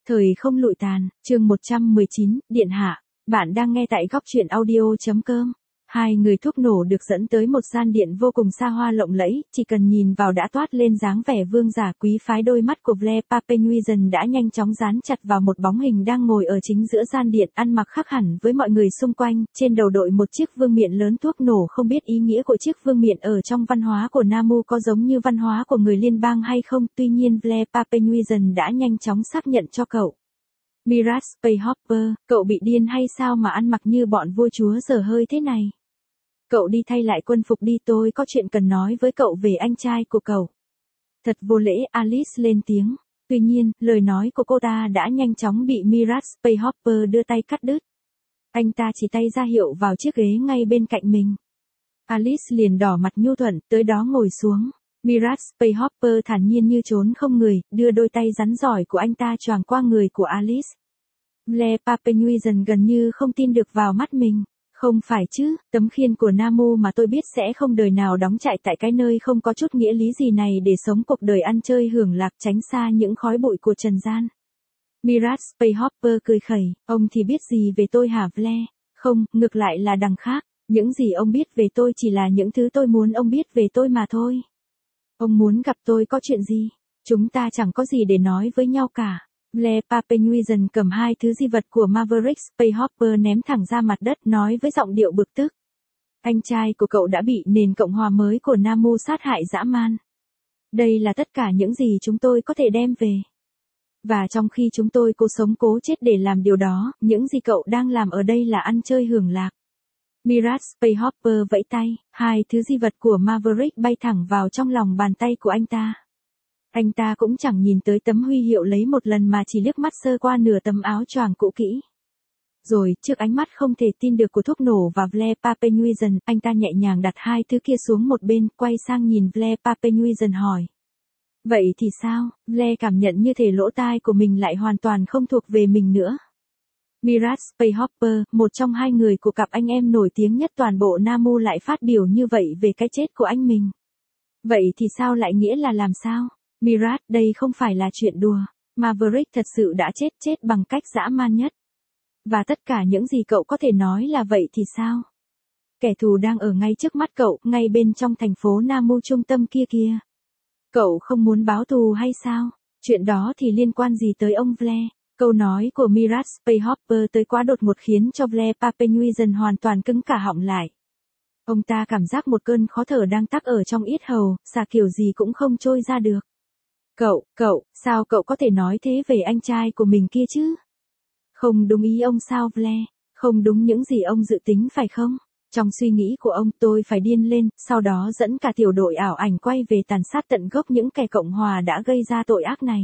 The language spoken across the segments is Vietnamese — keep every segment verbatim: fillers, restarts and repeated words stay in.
Thời không lụi tàn, chương một trăm mười chín, Điện hạ, bạn đang nghe tại góc truyện audio.com. Hai người thuốc nổ được dẫn tới một gian điện vô cùng xa hoa lộng lẫy, chỉ cần nhìn vào đã toát lên dáng vẻ vương giả quý phái. Đôi mắt của Blair Papenuizen đã nhanh chóng dán chặt vào một bóng hình đang ngồi ở chính giữa gian điện, ăn mặc khác hẳn với mọi người xung quanh, trên đầu đội một chiếc vương miện lớn. Thuốc nổ không biết ý nghĩa của chiếc vương miện ở trong văn hóa của Namu có giống như văn hóa của người liên bang hay không, tuy nhiên Blair Papenuizen đã nhanh chóng xác nhận cho cậu. Mirat Spayhopper, cậu bị điên hay sao mà ăn mặc như bọn vua chúa dở hơi thế này? Cậu đi thay lại quân phục đi, tôi có chuyện cần nói với cậu về anh trai của cậu. Thật vô lễ, Alice lên tiếng. Tuy nhiên, lời nói của cô ta đã nhanh chóng bị Mirat Spayhopper đưa tay cắt đứt. Anh ta chỉ tay ra hiệu vào chiếc ghế ngay bên cạnh mình. Alice liền đỏ mặt nhu thuận, tới đó ngồi xuống. Mirat Spayhopper thản nhiên như trốn không người, đưa đôi tay rắn giỏi của anh ta choàng qua người của Alice. Blair Papenuizen gần như không tin được vào mắt mình. Không phải chứ, tấm khiên của Namu mà tôi biết sẽ không đời nào đóng trại tại cái nơi không có chút nghĩa lý gì này để sống cuộc đời ăn chơi hưởng lạc, tránh xa những khói bụi của trần gian. Mirat Spayhopper cười khẩy, ông thì biết gì về tôi hả Blair? Không, ngược lại là đằng khác, những gì ông biết về tôi chỉ là những thứ tôi muốn ông biết về tôi mà thôi. Ông muốn gặp tôi có chuyện gì? Chúng ta chẳng có gì để nói với nhau cả. Blair Papenuizen cầm hai thứ di vật của Maverick Spayhopper ném thẳng ra mặt đất, nói với giọng điệu bực tức. Anh trai của cậu đã bị nền cộng hòa mới của Namu sát hại dã man. Đây là tất cả những gì chúng tôi có thể đem về. Và trong khi chúng tôi cố sống cố chết để làm điều đó, những gì cậu đang làm ở đây là ăn chơi hưởng lạc. Mirat Spayhopper vẫy tay, hai thứ di vật của Maverick bay thẳng vào trong lòng bàn tay của anh ta. Anh ta cũng chẳng nhìn tới tấm huy hiệu lấy một lần mà chỉ liếc mắt sơ qua nửa tấm áo choàng cũ kỹ. Rồi, trước ánh mắt không thể tin được của thuốc nổ và Blair Papenuizen, anh ta nhẹ nhàng đặt hai thứ kia xuống một bên, quay sang nhìn Blair Papenuizen hỏi. Vậy thì sao? Blair cảm nhận như thể lỗ tai của mình lại hoàn toàn không thuộc về mình nữa. Mirat Spayhopper, một trong hai người của cặp anh em nổi tiếng nhất toàn bộ Namu lại phát biểu như vậy về cái chết của anh mình. Vậy thì sao lại nghĩa là làm sao? Mirat, đây không phải là chuyện đùa. Maverick thật sự đã chết chết bằng cách dã man nhất. Và tất cả những gì cậu có thể nói là vậy thì sao? Kẻ thù đang ở ngay trước mắt cậu, ngay bên trong thành phố Namu trung tâm kia kia. Cậu không muốn báo thù hay sao? Chuyện đó thì liên quan gì tới ông Blair? Câu nói của Mirat Spayhopper tới quá đột ngột khiến cho Blair Papenuizen hoàn toàn cứng cả họng lại. Ông ta cảm giác một cơn khó thở đang tắc ở trong yết hầu, xà kiểu gì cũng không trôi ra được. Cậu, cậu, sao cậu có thể nói thế về anh trai của mình kia chứ? Không đúng ý ông sao Blair? Không đúng những gì ông dự tính phải không? Trong suy nghĩ của ông, tôi phải điên lên, sau đó dẫn cả tiểu đội ảo ảnh quay về tàn sát tận gốc những kẻ Cộng hòa đã gây ra tội ác này.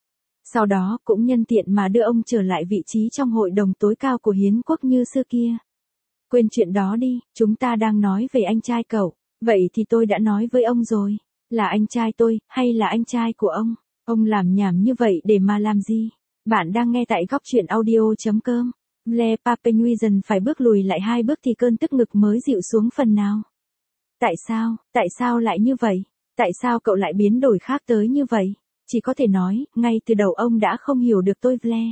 Sau đó, cũng nhân tiện mà đưa ông trở lại vị trí trong hội đồng tối cao của hiến quốc như xưa kia. Quên chuyện đó đi, chúng ta đang nói về anh trai cậu. Vậy thì tôi đã nói với ông rồi. Là anh trai tôi, hay là anh trai của ông? Ông làm nhảm như vậy để mà làm gì? Bạn đang nghe tại góc truyện audio.com. Blair Papenuizen phải bước lùi lại hai bước thì cơn tức ngực mới dịu xuống phần nào. Tại sao, tại sao lại như vậy? Tại sao cậu lại biến đổi khác tới như vậy? Chỉ có thể nói, ngay từ đầu ông đã không hiểu được tôi Blair.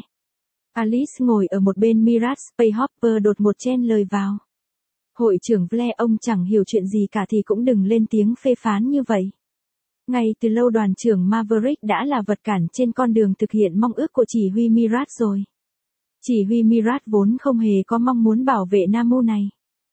Alice ngồi ở một bên Mirat Spayhopper đột ngột chen lời vào. Hội trưởng Blair, ông chẳng hiểu chuyện gì cả thì cũng đừng lên tiếng phê phán như vậy. Ngay từ lâu đoàn trưởng Maverick đã là vật cản trên con đường thực hiện mong ước của chỉ huy Mirat rồi. Chỉ huy Mirat vốn không hề có mong muốn bảo vệ Namu này.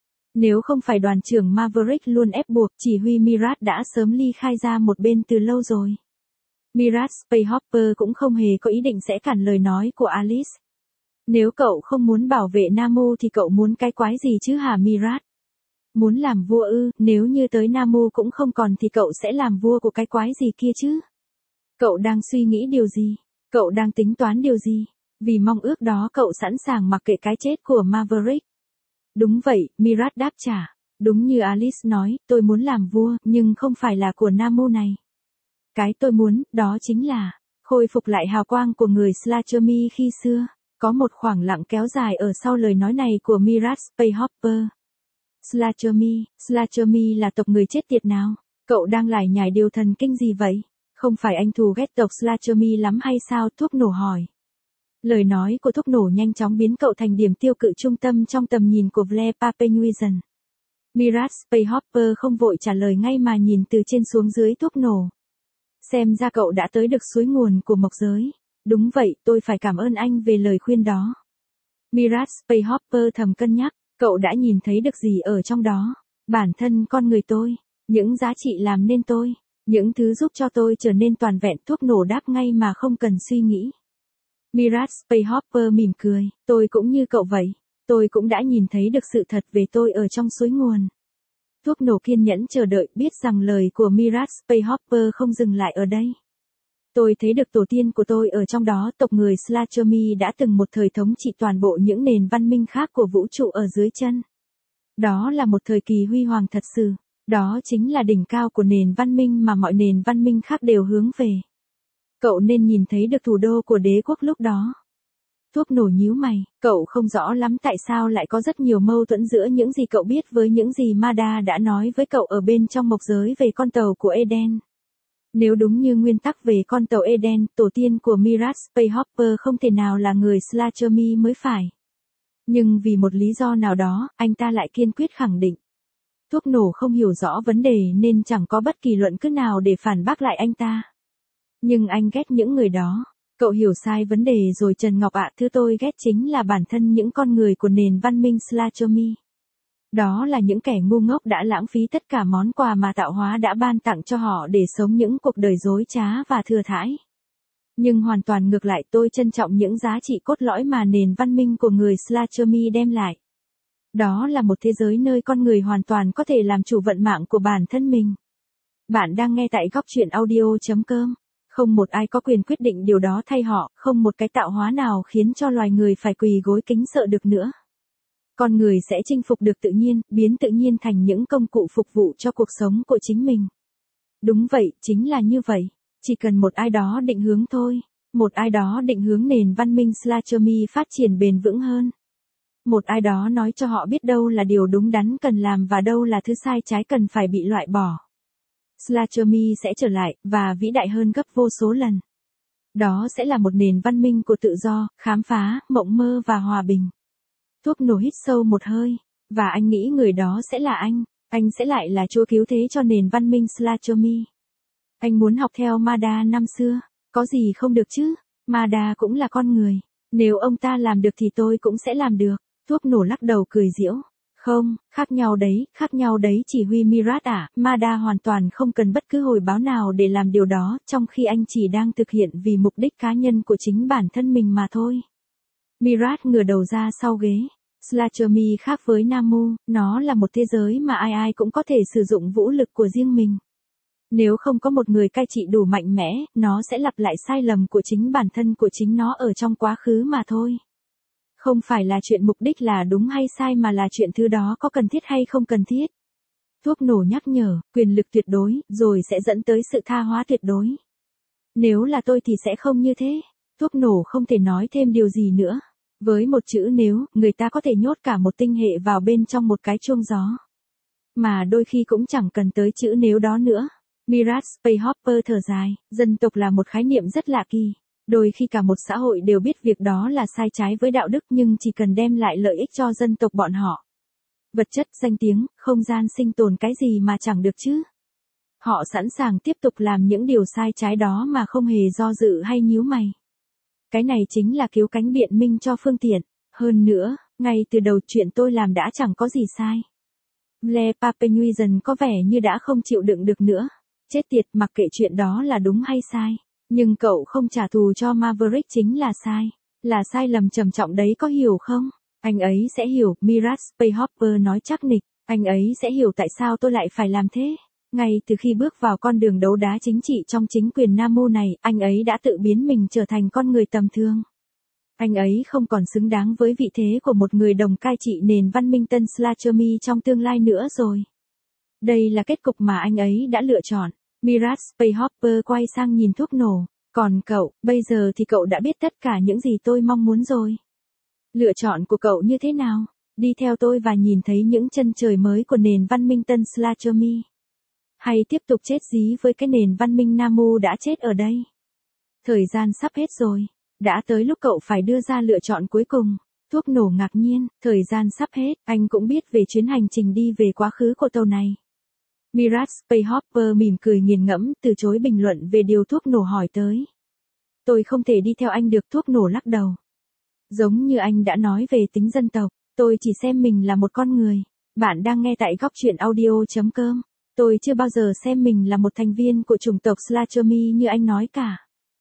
Nếu không phải đoàn trưởng Maverick luôn ép buộc, chỉ huy Mirat đã sớm ly khai ra một bên từ lâu rồi. Mirat Spayhopper cũng không hề có ý định sẽ cản lời nói của Alice. Nếu cậu không muốn bảo vệ Namu thì cậu muốn cái quái gì chứ hả Mirat? Muốn làm vua ư? Nếu như tới Namu cũng không còn thì cậu sẽ làm vua của cái quái gì kia chứ? Cậu đang suy nghĩ điều gì? Cậu đang tính toán điều gì? Vì mong ước đó cậu sẵn sàng mặc kệ cái chết của Maverick. Đúng vậy, Mirat đáp trả. Đúng như Alice nói, tôi muốn làm vua, nhưng không phải là của Namu này. Cái tôi muốn, đó chính là khôi phục lại hào quang của người Slachemi khi xưa. Có một khoảng lặng kéo dài ở sau lời nói này của Mirat Spayhopper. Slachemi, Slachemi là tộc người chết tiệt nào? Cậu đang lải nhải điều thần kinh gì vậy? Không phải anh thù ghét tộc Slachemi lắm hay sao? Thuốc nổ hỏi. Lời nói của thuốc nổ nhanh chóng biến cậu thành điểm tiêu cự trung tâm trong tầm nhìn của Blair Papenuizen. Mirage Spacehopper không vội trả lời ngay mà nhìn từ trên xuống dưới thuốc nổ. Xem ra cậu đã tới được suối nguồn của mộc giới. Đúng vậy, tôi phải cảm ơn anh về lời khuyên đó. Mirage Spacehopper thầm cân nhắc, cậu đã nhìn thấy được gì ở trong đó? Bản thân con người tôi, những giá trị làm nên tôi, những thứ giúp cho tôi trở nên toàn vẹn. Thuốc nổ đáp ngay mà không cần suy nghĩ. Mirage Spacehopper mỉm cười, tôi cũng như cậu vậy. Tôi cũng đã nhìn thấy được sự thật về tôi ở trong suối nguồn. Thuốc nổ kiên nhẫn chờ đợi, biết rằng lời của Mirage Spacehopper không dừng lại ở đây. Tôi thấy được tổ tiên của tôi ở trong đó. Tộc người Slachomi đã từng một thời thống trị toàn bộ những nền văn minh khác của vũ trụ ở dưới chân. Đó là một thời kỳ huy hoàng thật sự. Đó chính là đỉnh cao của nền văn minh mà mọi nền văn minh khác đều hướng về. Cậu nên nhìn thấy được thủ đô của đế quốc lúc đó. Thuốc nổ nhíu mày, cậu không rõ lắm tại sao lại có rất nhiều mâu thuẫn giữa những gì cậu biết với những gì Mada đã nói với cậu ở bên trong mộc giới về con tàu của Eden. Nếu đúng như nguyên tắc về con tàu Eden, tổ tiên của Mirage Spacehopper không thể nào là người Slachomi mới phải. Nhưng vì một lý do nào đó, anh ta lại kiên quyết khẳng định. Thuốc nổ không hiểu rõ vấn đề nên chẳng có bất kỳ luận cứ nào để phản bác lại anh ta. Nhưng anh ghét những người đó. Cậu hiểu sai vấn đề rồi Trần Ngọc ạ. Thứ tôi ghét chính là bản thân những con người của nền văn minh Slachomi. Đó là những kẻ ngu ngốc đã lãng phí tất cả món quà mà tạo hóa đã ban tặng cho họ để sống những cuộc đời dối trá và thừa thãi. Nhưng hoàn toàn ngược lại, tôi trân trọng những giá trị cốt lõi mà nền văn minh của người Slachomi đem lại. Đó là một thế giới nơi con người hoàn toàn có thể làm chủ vận mạng của bản thân mình. Bạn đang nghe tại góc truyện audio chấm com. Không một ai có quyền quyết định điều đó thay họ, không một cái tạo hóa nào khiến cho loài người phải quỳ gối kính sợ được nữa. Con người sẽ chinh phục được tự nhiên, biến tự nhiên thành những công cụ phục vụ cho cuộc sống của chính mình. Đúng vậy, chính là như vậy. Chỉ cần một ai đó định hướng thôi. Một ai đó định hướng nền văn minh Slachomi phát triển bền vững hơn. Một ai đó nói cho họ biết đâu là điều đúng đắn cần làm và đâu là thứ sai trái cần phải bị loại bỏ. Slachomi sẽ trở lại, và vĩ đại hơn gấp vô số lần. Đó sẽ là một nền văn minh của tự do, khám phá, mộng mơ và hòa bình. Thuốc nổ hít sâu một hơi, và anh nghĩ người đó sẽ là anh, anh sẽ lại là chúa cứu thế cho nền văn minh Slachomi. Anh muốn học theo Mada năm xưa, có gì không được chứ, Mada cũng là con người, nếu ông ta làm được thì tôi cũng sẽ làm được. Thuốc nổ lắc đầu cười giễu. Không, khác nhau đấy, khác nhau đấy chỉ huy Mirage à, Mada hoàn toàn không cần bất cứ hồi báo nào để làm điều đó, trong khi anh chỉ đang thực hiện vì mục đích cá nhân của chính bản thân mình mà thôi. Mirage ngửa đầu ra sau ghế. Slachomi khác với Namu, nó là một thế giới mà ai ai cũng có thể sử dụng vũ lực của riêng mình. Nếu không có một người cai trị đủ mạnh mẽ, nó sẽ lặp lại sai lầm của chính bản thân của chính nó ở trong quá khứ mà thôi. Không phải là chuyện mục đích là đúng hay sai mà là chuyện thứ đó có cần thiết hay không cần thiết. Thuốc nổ nhắc nhở, quyền lực tuyệt đối, rồi sẽ dẫn tới sự tha hóa tuyệt đối. Nếu là tôi thì sẽ không như thế. Thuốc nổ không thể nói thêm điều gì nữa. Với một chữ nếu, người ta có thể nhốt cả một tinh hệ vào bên trong một cái chuông gió. Mà đôi khi cũng chẳng cần tới chữ nếu đó nữa. Mirage Spacehopper thở dài, dân tộc là một khái niệm rất lạ kỳ. Đôi khi cả một xã hội đều biết việc đó là sai trái với đạo đức nhưng chỉ cần đem lại lợi ích cho dân tộc bọn họ. Vật chất, danh tiếng, không gian sinh tồn cái gì mà chẳng được chứ. Họ sẵn sàng tiếp tục làm những điều sai trái đó mà không hề do dự hay nhíu mày. Cái này chính là cứu cánh biện minh cho phương tiện. Hơn nữa, ngay từ đầu chuyện tôi làm đã chẳng có gì sai. Blair Papenuizen có vẻ như đã không chịu đựng được nữa. Chết tiệt, mặc kệ chuyện đó là đúng hay sai. Nhưng cậu không trả thù cho Maverick chính là sai. Là sai lầm trầm trọng đấy, có hiểu không? Anh ấy sẽ hiểu, Mirage Spacehopper nói chắc nịch. Anh ấy sẽ hiểu tại sao tôi lại phải làm thế. Ngay từ khi bước vào con đường đấu đá chính trị trong chính quyền Namu này, anh ấy đã tự biến mình trở thành con người tầm thường. Anh ấy không còn xứng đáng với vị thế của một người đồng cai trị nền văn minh tân Slachomi trong tương lai nữa rồi. Đây là kết cục mà anh ấy đã lựa chọn. Mirage Spacehopper quay sang nhìn thuốc nổ. Còn cậu, bây giờ thì cậu đã biết tất cả những gì tôi mong muốn rồi. Lựa chọn của cậu như thế nào? Đi theo tôi và nhìn thấy những chân trời mới của nền văn minh tân Slachomi. Hay tiếp tục chết dí với cái nền văn minh Namu đã chết ở đây? Thời gian sắp hết rồi. Đã tới lúc cậu phải đưa ra lựa chọn cuối cùng. Thuốc nổ ngạc nhiên, thời gian sắp hết, anh cũng biết về chuyến hành trình đi về quá khứ của tàu này. Mirage Space Hopper mỉm cười nghiền ngẫm, từ chối bình luận về điều thuốc nổ hỏi tới. Tôi không thể đi theo anh được, thuốc nổ lắc đầu. Giống như anh đã nói về tính dân tộc, tôi chỉ xem mình là một con người. Bạn đang nghe tại góc truyện audio chấm com. Tôi chưa bao giờ xem mình là một thành viên của chủng tộc Slashomi như anh nói cả.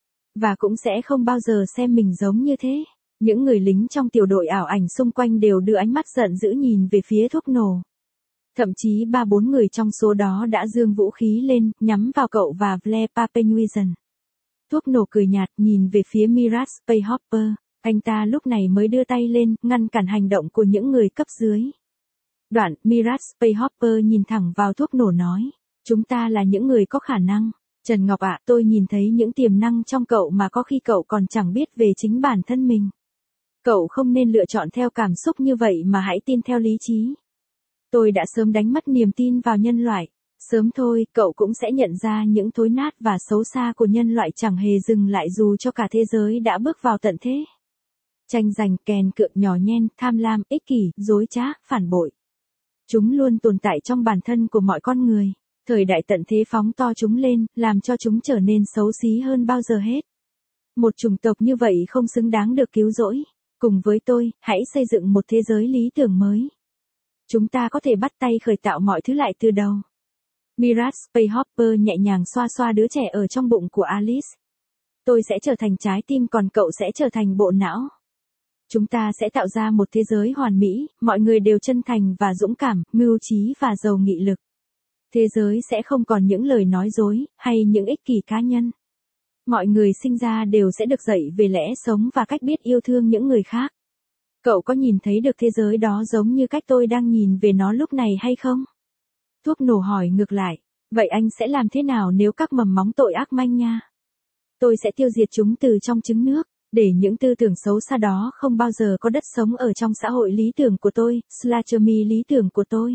Và cũng sẽ không bao giờ xem mình giống như thế. Những người lính trong tiểu đội ảo ảnh xung quanh đều đưa ánh mắt giận dữ nhìn về phía thuốc nổ. Thậm chí ba bốn người trong số đó đã giương vũ khí lên, nhắm vào cậu và Blair Papenuizen. Thuốc nổ cười nhạt nhìn về phía Mirage Space Hopper. Anh ta lúc này mới đưa tay lên, ngăn cản hành động của những người cấp dưới. Đoạn, Mirage Space Hopper nhìn thẳng vào thuốc nổ nói. Chúng ta là những người có khả năng. Trần Ngọc ạ, tôi nhìn thấy những tiềm năng trong cậu mà có khi cậu còn chẳng biết về chính bản thân mình. Cậu không nên lựa chọn theo cảm xúc như vậy mà hãy tin theo lý trí. Tôi đã sớm đánh mất niềm tin vào nhân loại. Sớm thôi, cậu cũng sẽ nhận ra những thối nát và xấu xa của nhân loại chẳng hề dừng lại dù cho cả thế giới đã bước vào tận thế. Tranh giành, kèn cựa, nhỏ nhen, tham lam, ích kỷ, dối trá, phản bội. Chúng luôn tồn tại trong bản thân của mọi con người. Thời đại tận thế phóng to chúng lên, làm cho chúng trở nên xấu xí hơn bao giờ hết. Một chủng tộc như vậy không xứng đáng được cứu rỗi. Cùng với tôi, hãy xây dựng một thế giới lý tưởng mới. Chúng ta có thể bắt tay khởi tạo mọi thứ lại từ đầu. Mirage Space Hopper nhẹ nhàng xoa xoa đứa trẻ ở trong bụng của Alice. Tôi sẽ trở thành trái tim còn cậu sẽ trở thành bộ não. Chúng ta sẽ tạo ra một thế giới hoàn mỹ, mọi người đều chân thành và dũng cảm, mưu trí và giàu nghị lực. Thế giới sẽ không còn những lời nói dối, hay những ích kỷ cá nhân. Mọi người sinh ra đều sẽ được dạy về lẽ sống và cách biết yêu thương những người khác. Cậu có nhìn thấy được thế giới đó giống như cách tôi đang nhìn về nó lúc này hay không? Thuốc nổ hỏi ngược lại. Vậy anh sẽ làm thế nào nếu các mầm móng tội ác manh nha? Tôi sẽ tiêu diệt chúng từ trong trứng nước, để những tư tưởng xấu xa đó không bao giờ có đất sống ở trong xã hội lý tưởng của tôi, Slashomi lý tưởng của tôi.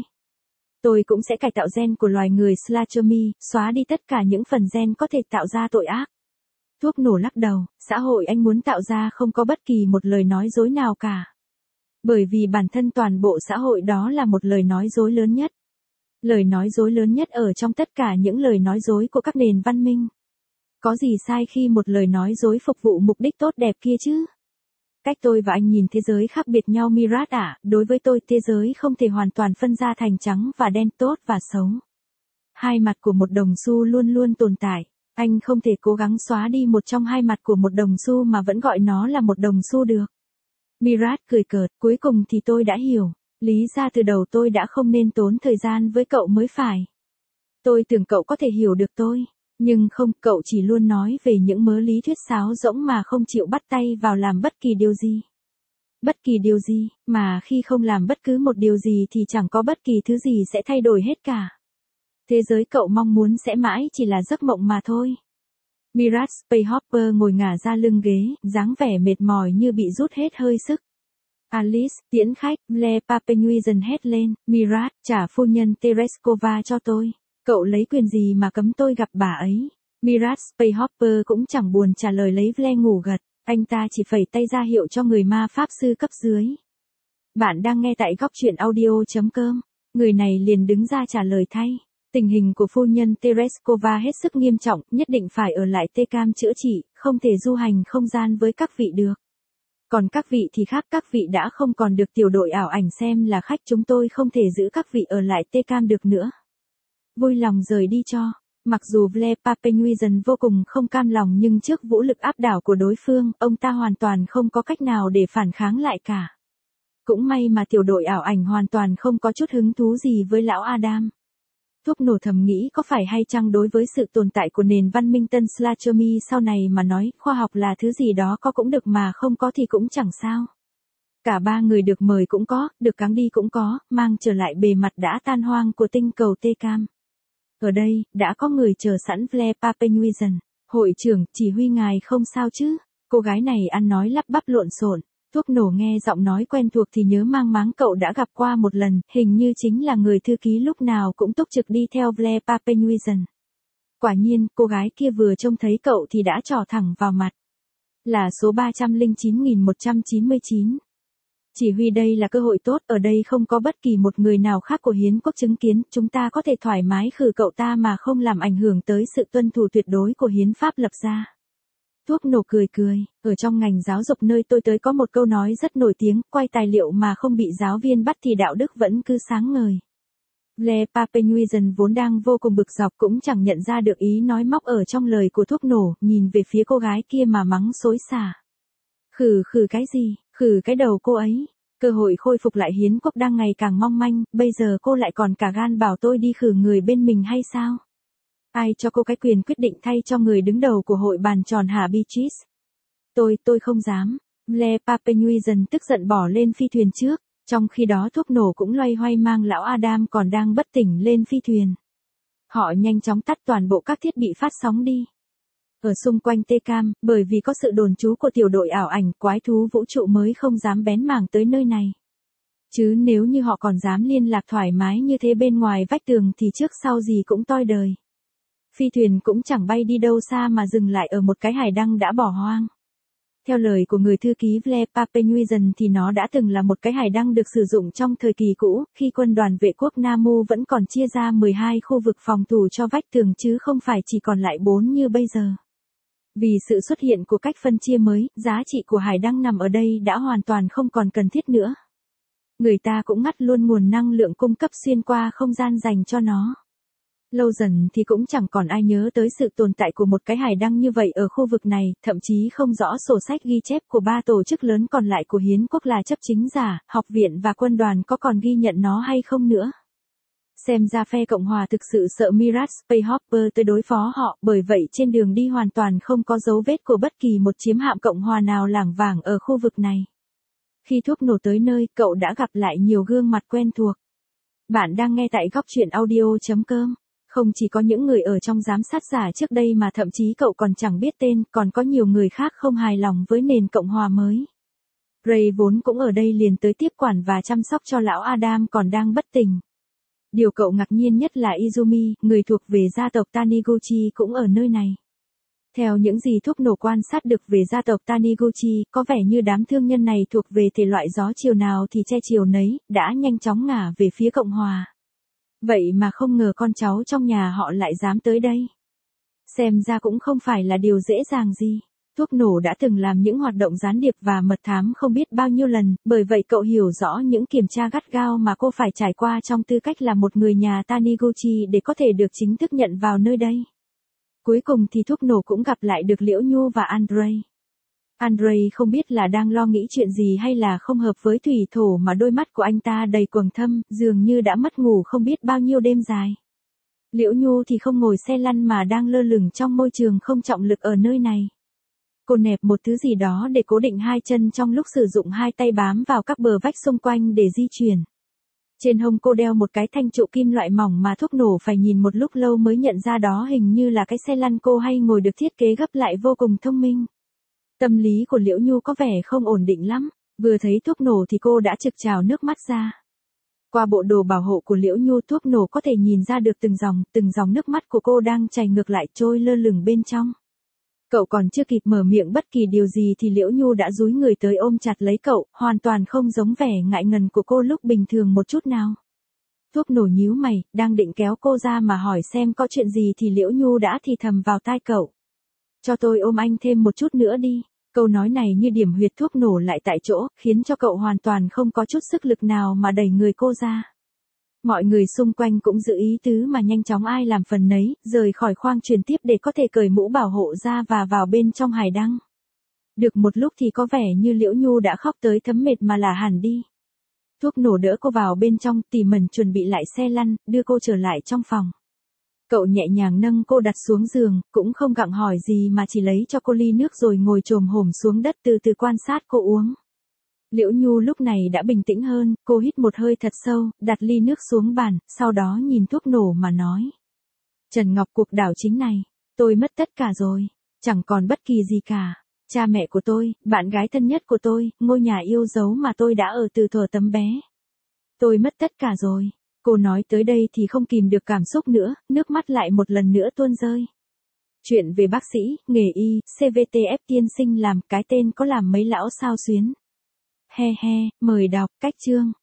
Tôi cũng sẽ cải tạo gen của loài người Slashomi, xóa đi tất cả những phần gen có thể tạo ra tội ác. Thuốc nổ lắc đầu, xã hội anh muốn tạo ra không có bất kỳ một lời nói dối nào cả. Bởi vì bản thân toàn bộ xã hội đó là một lời nói dối lớn nhất. Lời nói dối lớn nhất ở trong tất cả những lời nói dối của các nền văn minh. Có gì sai khi một lời nói dối phục vụ mục đích tốt đẹp kia chứ? Cách tôi và anh nhìn thế giới khác biệt nhau Mirage ạ, đối với tôi thế giới không thể hoàn toàn phân ra thành trắng và đen, tốt và xấu. Hai mặt của một đồng xu luôn luôn tồn tại. Anh không thể cố gắng xóa đi một trong hai mặt của một đồng xu mà vẫn gọi nó là một đồng xu được. Mirage cười cợt, cuối cùng thì tôi đã hiểu. Lý ra từ đầu tôi đã không nên tốn thời gian với cậu mới phải. Tôi tưởng cậu có thể hiểu được tôi. Nhưng không, cậu chỉ luôn nói về những mớ lý thuyết sáo rỗng mà không chịu bắt tay vào làm bất kỳ điều gì. Bất kỳ điều gì, mà khi không làm bất cứ một điều gì thì chẳng có bất kỳ thứ gì sẽ thay đổi hết cả. Thế giới cậu mong muốn sẽ mãi chỉ là giấc mộng mà thôi. Mirage Space Hopper ngồi ngả ra lưng ghế, dáng vẻ mệt mỏi như bị rút hết hơi sức. Alice, tiễn khách, Blair Papenuizen hét lên, Mirage, trả phu nhân Tereskova cho tôi. Cậu lấy quyền gì mà cấm tôi gặp bà ấy? Mirage Space Hopper cũng chẳng buồn trả lời lấy Blair ngủ gật, anh ta chỉ phẩy tay ra hiệu cho người ma pháp sư cấp dưới. Bạn đang nghe tại góc truyện audio chấm com. Người này liền đứng ra trả lời thay. Tình hình của phu nhân Tereskova hết sức nghiêm trọng, nhất định phải ở lại Tê Cam chữa trị, không thể du hành không gian với các vị được. Còn các vị thì khác, các vị đã không còn được tiểu đội ảo ảnh xem là khách, chúng tôi không thể giữ các vị ở lại Tê Cam được nữa. Vui lòng rời đi cho. Mặc dù Blair Papenuizen vô cùng không cam lòng nhưng trước vũ lực áp đảo của đối phương, ông ta hoàn toàn không có cách nào để phản kháng lại cả. Cũng may mà tiểu đội ảo ảnh hoàn toàn không có chút hứng thú gì với lão Adam. Thuốc nổ thầm nghĩ có phải hay chăng đối với sự tồn tại của nền văn minh tân Slashomi sau này mà nói, khoa học là thứ gì đó có cũng được mà không có thì cũng chẳng sao. Cả ba người được mời cũng có, được cáng đi cũng có, mang trở lại bề mặt đã tan hoang của tinh cầu Tê Cam. Ở đây, đã có người chờ sẵn. Blair Papenuizen, hội trưởng, chỉ huy ngài không sao chứ? Cô gái này ăn nói lắp bắp lộn xộn. Thuốc nổ nghe giọng nói quen thuộc thì nhớ mang máng cậu đã gặp qua một lần, hình như chính là người thư ký lúc nào cũng túc trực đi theo Blair Papenuizen. Quả nhiên, cô gái kia vừa trông thấy cậu thì đã trỏ thẳng vào mặt. Là số ba trăm lẻ chín nghìn một trăm chín mươi chín. Chỉ huy đây là cơ hội tốt, ở đây không có bất kỳ một người nào khác của hiến quốc chứng kiến, chúng ta có thể thoải mái khử cậu ta mà không làm ảnh hưởng tới sự tuân thủ tuyệt đối của hiến pháp lập ra. Thuốc nổ cười cười, ở trong ngành giáo dục nơi tôi tới có một câu nói rất nổi tiếng, quay tài liệu mà không bị giáo viên bắt thì đạo đức vẫn cứ sáng ngời. Le Papenuizen vốn đang vô cùng bực dọc cũng chẳng nhận ra được ý nói móc ở trong lời của thuốc nổ, nhìn về phía cô gái kia mà mắng xối xả. Khử khử cái gì, khử cái đầu cô ấy. Cơ hội khôi phục lại hiến quốc đang ngày càng mong manh, bây giờ cô lại còn cả gan bảo tôi đi khử người bên mình hay sao? Ai cho cô cái quyền quyết định thay cho người đứng đầu của hội bàn tròn hả Beatrice? Tôi, tôi không dám. Le Papenuizen tức giận bỏ lên phi thuyền trước, trong khi đó thuốc nổ cũng loay hoay mang lão Adam còn đang bất tỉnh lên phi thuyền. Họ nhanh chóng tắt toàn bộ các thiết bị phát sóng đi. Ở xung quanh tê cam, bởi vì có sự đồn trú của tiểu đội ảo ảnh, quái thú vũ trụ mới không dám bén mảng tới nơi này. Chứ nếu như họ còn dám liên lạc thoải mái như thế bên ngoài vách tường thì trước sau gì cũng toi đời. Phi thuyền cũng chẳng bay đi đâu xa mà dừng lại ở một cái hải đăng đã bỏ hoang. Theo lời của người thư ký Le Papenuizen thì nó đã từng là một cái hải đăng được sử dụng trong thời kỳ cũ, khi quân đoàn vệ quốc Namu vẫn còn chia ra mười hai khu vực phòng thủ cho vách tường chứ không phải chỉ còn lại bốn như bây giờ. Vì sự xuất hiện của cách phân chia mới, giá trị của hải đăng nằm ở đây đã hoàn toàn không còn cần thiết nữa. Người ta cũng ngắt luôn nguồn năng lượng cung cấp xuyên qua không gian dành cho nó. Lâu dần thì cũng chẳng còn ai nhớ tới sự tồn tại của một cái hải đăng như vậy ở khu vực này, thậm chí không rõ sổ sách ghi chép của ba tổ chức lớn còn lại của hiến quốc là chấp chính giả, học viện và quân đoàn có còn ghi nhận nó hay không nữa. Xem ra phe Cộng hòa thực sự sợ Mirage Spacehopper tới đối phó họ, bởi vậy trên đường đi hoàn toàn không có dấu vết của bất kỳ một chiếm hạm Cộng hòa nào lảng vảng ở khu vực này. Khi thuốc nổ tới nơi, cậu đã gặp lại nhiều gương mặt quen thuộc. Bạn đang nghe tại góc truyện audio.com. Không chỉ có những người ở trong giám sát giả trước đây mà thậm chí cậu còn chẳng biết tên, còn có nhiều người khác không hài lòng với nền Cộng hòa mới. Ray vốn cũng ở đây liền tới tiếp quản và chăm sóc cho lão Adam còn đang bất tỉnh. Điều cậu ngạc nhiên nhất là Izumi, người thuộc về gia tộc Taniguchi cũng ở nơi này. Theo những gì thuốc nổ quan sát được về gia tộc Taniguchi, có vẻ như đám thương nhân này thuộc về thể loại gió chiều nào thì che chiều nấy, đã nhanh chóng ngả về phía Cộng hòa. Vậy mà không ngờ con cháu trong nhà họ lại dám tới đây. Xem ra cũng không phải là điều dễ dàng gì. Thuốc nổ đã từng làm những hoạt động gián điệp và mật thám không biết bao nhiêu lần, bởi vậy cậu hiểu rõ những kiểm tra gắt gao mà cô phải trải qua trong tư cách là một người nhà Taniguchi để có thể được chính thức nhận vào nơi đây. Cuối cùng thì thuốc nổ cũng gặp lại được Liễu Nhu và Andrei. Andrei không biết là đang lo nghĩ chuyện gì hay là không hợp với thủy thổ mà đôi mắt của anh ta đầy quầng thâm, dường như đã mất ngủ không biết bao nhiêu đêm dài. Liễu Nhu thì không ngồi xe lăn mà đang lơ lửng trong môi trường không trọng lực ở nơi này. Cô nẹp một thứ gì đó để cố định hai chân trong lúc sử dụng hai tay bám vào các bờ vách xung quanh để di chuyển. Trên hông cô đeo một cái thanh trụ kim loại mỏng mà thuốc nổ phải nhìn một lúc lâu mới nhận ra đó hình như là cái xe lăn cô hay ngồi được thiết kế gấp lại vô cùng thông minh. Tâm lý của Liễu Nhu có vẻ không ổn định lắm, vừa thấy thuốc nổ thì cô đã trực trào nước mắt ra. Qua bộ đồ bảo hộ của Liễu Nhu, thuốc nổ có thể nhìn ra được từng dòng, từng dòng nước mắt của cô đang chảy ngược lại trôi lơ lửng bên trong. Cậu còn chưa kịp mở miệng bất kỳ điều gì thì Liễu Nhu đã dúi người tới ôm chặt lấy cậu, hoàn toàn không giống vẻ ngại ngần của cô lúc bình thường một chút nào. Thuốc nổ nhíu mày, đang định kéo cô ra mà hỏi xem có chuyện gì thì Liễu Nhu đã thì thầm vào tai cậu. Cho tôi ôm anh thêm một chút nữa đi. Câu nói này như điểm huyệt thuốc nổ lại tại chỗ, khiến cho cậu hoàn toàn không có chút sức lực nào mà đẩy người cô ra. Mọi người xung quanh cũng giữ ý tứ mà nhanh chóng ai làm phần nấy, rời khỏi khoang truyền tiếp để có thể cởi mũ bảo hộ ra và vào bên trong hải đăng. Được một lúc thì có vẻ như Liễu Nhu đã khóc tới thấm mệt mà lả hẳn đi. Thuốc nổ đỡ cô vào bên trong, tỉ mẩn chuẩn bị lại xe lăn, đưa cô trở lại trong phòng. Cậu nhẹ nhàng nâng cô đặt xuống giường, cũng không gặng hỏi gì mà chỉ lấy cho cô ly nước rồi ngồi chồm hổm xuống đất từ từ quan sát cô uống. Liễu Nhu lúc này đã bình tĩnh hơn, cô hít một hơi thật sâu, đặt ly nước xuống bàn, sau đó nhìn thuốc nổ mà nói. Trần Ngọc, cuộc đảo chính này, tôi mất tất cả rồi, chẳng còn bất kỳ gì cả. Cha mẹ của tôi, bạn gái thân nhất của tôi, ngôi nhà yêu dấu mà tôi đã ở từ thuở tấm bé. Tôi mất tất cả rồi. Cô nói tới đây thì không kìm được cảm xúc nữa, nước mắt lại một lần nữa tuôn rơi. Chuyện về bác sĩ, nghề y, xê vê tê ép tiên sinh làm cái tên có làm mấy lão sao xuyến. He he, mời đọc, cách chương.